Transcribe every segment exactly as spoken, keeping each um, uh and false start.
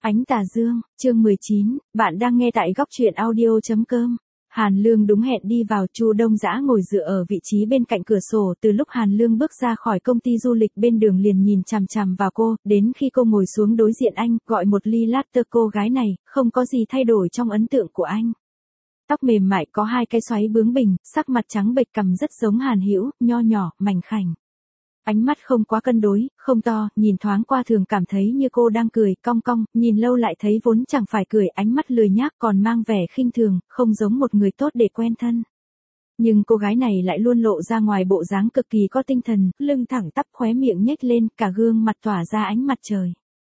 Ánh tà dương, chương mười chín, bạn đang nghe tại góc truyện audio chấm com. Hàn Lương đúng hẹn đi vào, Chu Đông Dã ngồi dựa ở vị trí bên cạnh cửa sổ, từ lúc Hàn Lương bước ra khỏi công ty du lịch bên đường liền nhìn chằm chằm vào cô, đến khi cô ngồi xuống đối diện anh, gọi một ly latte. Cô gái này, không có gì thay đổi trong ấn tượng của anh. Tóc mềm mại có hai cái xoáy bướng bỉnh, sắc mặt trắng bệch, cằm rất giống Hàn Hữu, nho nhỏ, mảnh khảnh. Ánh mắt không quá cân đối, không to, nhìn thoáng qua thường cảm thấy như cô đang cười, cong cong, nhìn lâu lại thấy vốn chẳng phải cười, ánh mắt lười nhác còn mang vẻ khinh thường, không giống một người tốt để quen thân. Nhưng cô gái này lại luôn lộ ra ngoài bộ dáng cực kỳ có tinh thần, lưng thẳng tắp, khóe miệng nhếch lên, cả gương mặt tỏa ra ánh mặt trời.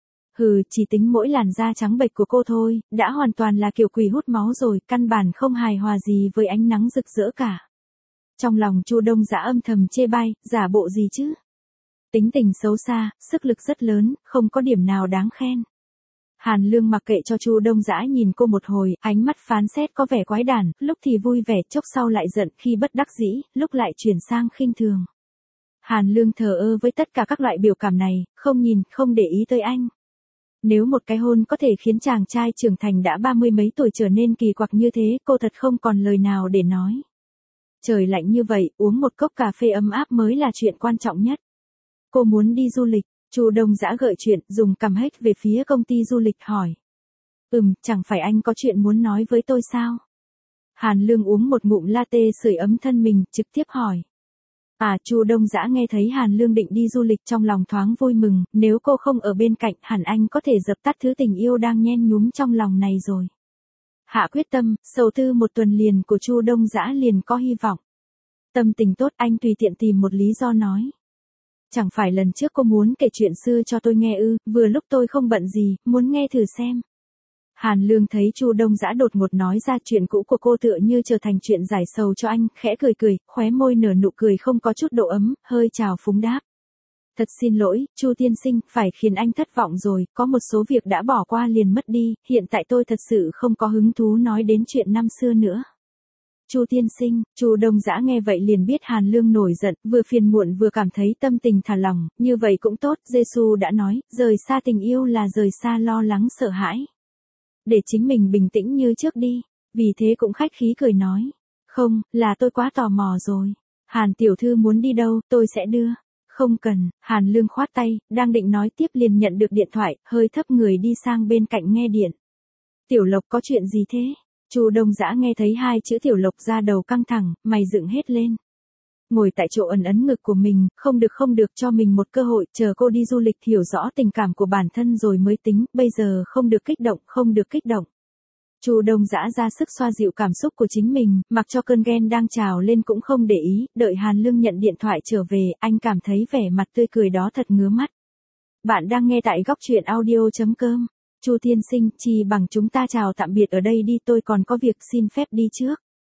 Hừ, chỉ tính mỗi làn da trắng bệch của cô thôi, đã hoàn toàn là kiểu quỷ hút máu rồi, căn bản không hài hòa gì với ánh nắng rực rỡ cả. Trong lòng Chu Đông Dã âm thầm chê bai, giả bộ gì chứ? Tính tình xấu xa, sức lực rất lớn, không có điểm nào đáng khen. Hàn Lương mặc kệ cho Chu Đông Dã nhìn cô một hồi, ánh mắt phán xét có vẻ quái đản, lúc thì vui vẻ, chốc sau lại giận, khi bất đắc dĩ, lúc lại chuyển sang khinh thường. Hàn Lương thờ ơ với tất cả các loại biểu cảm này, không nhìn, không để ý tới anh. Nếu một cái hôn có thể khiến chàng trai trưởng thành đã ba mươi mấy tuổi trở nên kỳ quặc như thế, cô thật không còn lời nào để nói. Trời lạnh như vậy, uống một cốc cà phê ấm áp mới là chuyện quan trọng nhất. Cô muốn đi du lịch, Chu Đông Dã gợi chuyện, dùng cằm hết về phía công ty du lịch hỏi. Ừm, chẳng phải anh có chuyện muốn nói với tôi sao? Hàn Lương uống một ngụm latte sưởi ấm thân mình, trực tiếp hỏi. À, Chu Đông Dã nghe thấy Hàn Lương định đi du lịch trong lòng thoáng vui mừng, nếu cô không ở bên cạnh, hẳn anh có thể dập tắt thứ tình yêu đang nhen nhúm trong lòng này rồi. Hạ quyết tâm, sầu tư một tuần liền của Chu Đông Dã liền có hy vọng. Tâm tình tốt, anh tùy tiện tìm một lý do nói. Chẳng phải lần trước cô muốn kể chuyện xưa cho tôi nghe ư, vừa lúc tôi không bận gì, muốn nghe thử xem. Hàn Lương thấy Chu Đông Dã đột ngột nói ra chuyện cũ của cô tựa như trở thành chuyện giải sầu cho anh, khẽ cười cười, khóe môi nở nụ cười không có chút độ ấm, hơi trào phúng đáp. Thật xin lỗi, Chu tiên sinh, phải khiến anh thất vọng rồi, có một số việc đã bỏ qua liền mất đi, hiện tại tôi thật sự không có hứng thú nói đến chuyện năm xưa nữa. Chu tiên sinh, Chu Đông Dã nghe vậy liền biết Hàn Lương nổi giận, vừa phiền muộn vừa cảm thấy tâm tình thả lỏng, như vậy cũng tốt, Giê-xu đã nói, rời xa tình yêu là rời xa lo lắng sợ hãi. Để chính mình bình tĩnh như trước đi, vì thế cũng khách khí cười nói. Không, là tôi quá tò mò rồi. Hàn tiểu thư muốn đi đâu, tôi sẽ đưa. Không cần, Hàn Lương khoát tay, đang định nói tiếp liền nhận được điện thoại, hơi thấp người đi sang bên cạnh nghe điện. Tiểu Lộc có chuyện gì thế? Chu Đông Dã nghe thấy hai chữ Tiểu Lộc ra đầu căng thẳng, mày dựng hết lên. Ngồi tại chỗ ẩn ấn ngực của mình, không được không được cho mình một cơ hội, chờ cô đi du lịch hiểu rõ tình cảm của bản thân rồi mới tính, bây giờ không được kích động, không được kích động. Chu Đông Dã ra sức xoa dịu cảm xúc của chính mình, mặc cho cơn ghen đang trào lên cũng không để ý, đợi Hàn Lương nhận điện thoại trở về, anh cảm thấy vẻ mặt tươi cười đó thật ngứa mắt. Bạn đang nghe tại góc truyện audio chấm com. Chu tiên sinh, chi bằng chúng ta chào tạm biệt ở đây đi, tôi còn có việc, xin phép đi trước.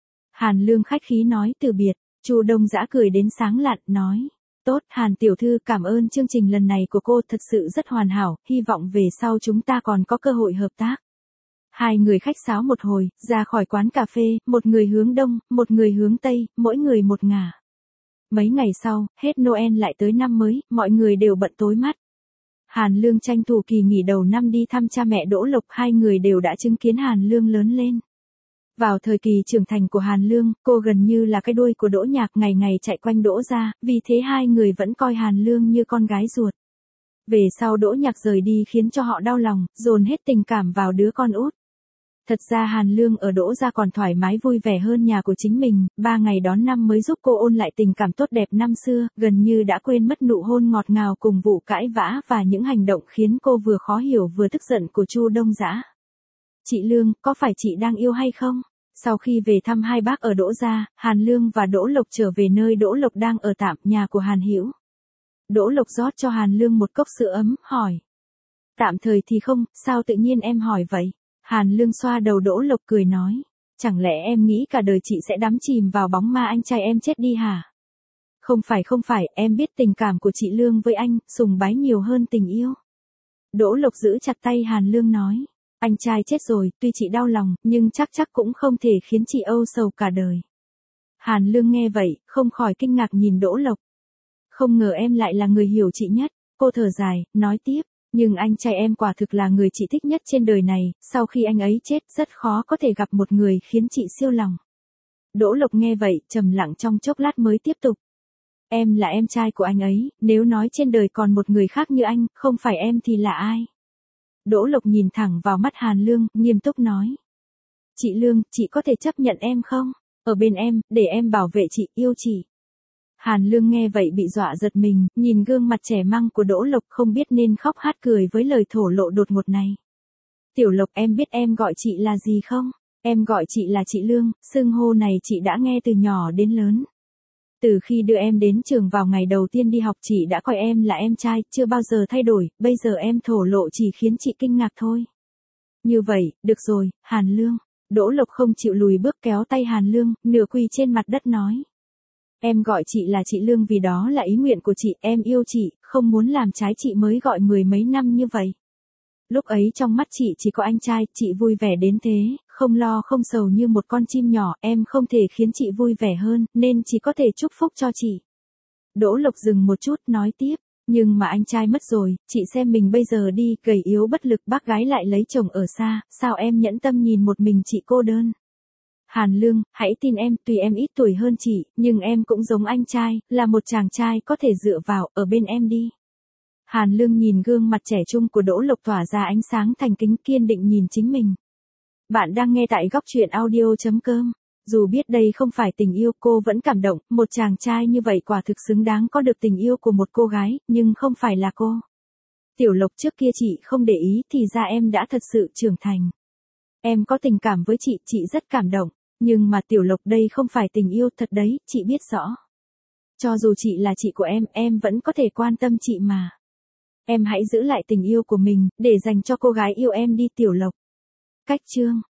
Hàn Lương khách khí nói từ biệt. Chu Đông Dã cười đến sáng lạn, nói. Tốt, Hàn tiểu thư, cảm ơn chương trình lần này của cô thật sự rất hoàn hảo, hy vọng về sau chúng ta còn có cơ hội hợp tác. Hai người khách sáo một hồi, ra khỏi quán cà phê, một người hướng đông, một người hướng tây, mỗi người một ngả. Mấy ngày sau, hết Noel lại tới năm mới, mọi người đều bận tối mắt. Hàn Lương tranh thủ kỳ nghỉ đầu năm đi thăm cha mẹ Đỗ Lộc, hai người đều đã chứng kiến Hàn Lương lớn lên. Vào thời kỳ trưởng thành của Hàn Lương, cô gần như là cái đuôi của Đỗ Nhạc, ngày ngày chạy quanh Đỗ gia, vì thế hai người vẫn coi Hàn Lương như con gái ruột. Về sau Đỗ Nhạc rời đi khiến cho họ đau lòng, dồn hết tình cảm vào đứa con út. Thật ra Hàn Lương ở Đỗ gia còn thoải mái vui vẻ hơn nhà của chính mình, ba ngày đón năm mới giúp cô ôn lại tình cảm tốt đẹp năm xưa, gần như đã quên mất nụ hôn ngọt ngào cùng vụ cãi vã và những hành động khiến cô vừa khó hiểu vừa tức giận của Chu Đông Dã. Chị Lương, có phải chị đang yêu hay không? Sau khi về thăm hai bác ở Đỗ gia, Hàn Lương và Đỗ Lộc trở về nơi Đỗ Lộc đang ở tạm, nhà của Hàn Hữu. Đỗ Lộc rót cho Hàn Lương một cốc sữa ấm, hỏi. Tạm thời thì không, sao tự nhiên em hỏi vậy? Hàn Lương xoa đầu Đỗ Lộc cười nói. Chẳng lẽ em nghĩ cả đời chị sẽ đắm chìm vào bóng ma anh trai em chết đi hả? Không phải không phải, em biết tình cảm của chị Lương với anh, sùng bái nhiều hơn tình yêu. Đỗ Lộc giữ chặt tay Hàn Lương nói. Anh trai chết rồi, tuy chị đau lòng, nhưng chắc chắc cũng không thể khiến chị âu sầu cả đời. Hàn Lương nghe vậy, không khỏi kinh ngạc nhìn Đỗ Lộc. Không ngờ em lại là người hiểu chị nhất, cô thở dài, nói tiếp. Nhưng anh trai em quả thực là người chị thích nhất trên đời này, sau khi anh ấy chết rất khó có thể gặp một người khiến chị siêu lòng. Đỗ Lộc nghe vậy, trầm lặng trong chốc lát mới tiếp tục. Em là em trai của anh ấy, nếu nói trên đời còn một người khác như anh, không phải em thì là ai? Đỗ Lộc nhìn thẳng vào mắt Hàn Lương, nghiêm túc nói. Chị Lương, chị có thể chấp nhận em không? Ở bên em, để em bảo vệ chị, yêu chị. Hàn Lương nghe vậy bị dọa giật mình, nhìn gương mặt trẻ măng của Đỗ Lộc không biết nên khóc hát cười với lời thổ lộ đột ngột này. Tiểu Lộc, em biết em gọi chị là gì không? Em gọi chị là chị Lương, xưng hô này chị đã nghe từ nhỏ đến lớn. Từ khi đưa em đến trường vào ngày đầu tiên đi học chị đã coi em là em trai, chưa bao giờ thay đổi, bây giờ em thổ lộ chỉ khiến chị kinh ngạc thôi. Như vậy, được rồi, Hàn Lương. Đỗ Lộc không chịu lùi bước kéo tay Hàn Lương, nửa quỳ trên mặt đất nói. Em gọi chị là chị Lương vì đó là ý nguyện của chị, em yêu chị, không muốn làm trái chị mới gọi mười mấy năm như vậy. Lúc ấy trong mắt chị chỉ có anh trai, chị vui vẻ đến thế, không lo không sầu như một con chim nhỏ, em không thể khiến chị vui vẻ hơn, nên chỉ có thể chúc phúc cho chị. Đỗ Lộc dừng một chút, nói tiếp, nhưng mà anh trai mất rồi, chị xem mình bây giờ đi, gầy yếu bất lực, bác gái lại lấy chồng ở xa, sao em nhẫn tâm nhìn một mình chị cô đơn. Hàn Lương, hãy tin em, tuy em ít tuổi hơn chị, nhưng em cũng giống anh trai, là một chàng trai có thể dựa vào, ở bên em đi. Hàn Lương nhìn gương mặt trẻ trung của Đỗ Lộc tỏa ra ánh sáng thành kính, kiên định nhìn chính mình. Bạn đang nghe tại góc truyện audio chấm com. Dù biết đây không phải tình yêu, cô vẫn cảm động, một chàng trai như vậy quả thực xứng đáng có được tình yêu của một cô gái, nhưng không phải là cô. Tiểu Lộc, trước kia chị không để ý thì ra em đã thật sự trưởng thành. Em có tình cảm với chị, chị rất cảm động. Nhưng mà Tiểu Lộc, đây không phải tình yêu thật đấy, chị biết rõ. Cho dù chị là chị của em, em vẫn có thể quan tâm chị mà. Em hãy giữ lại tình yêu của mình, để dành cho cô gái yêu em đi Tiểu Lộc. Cách chương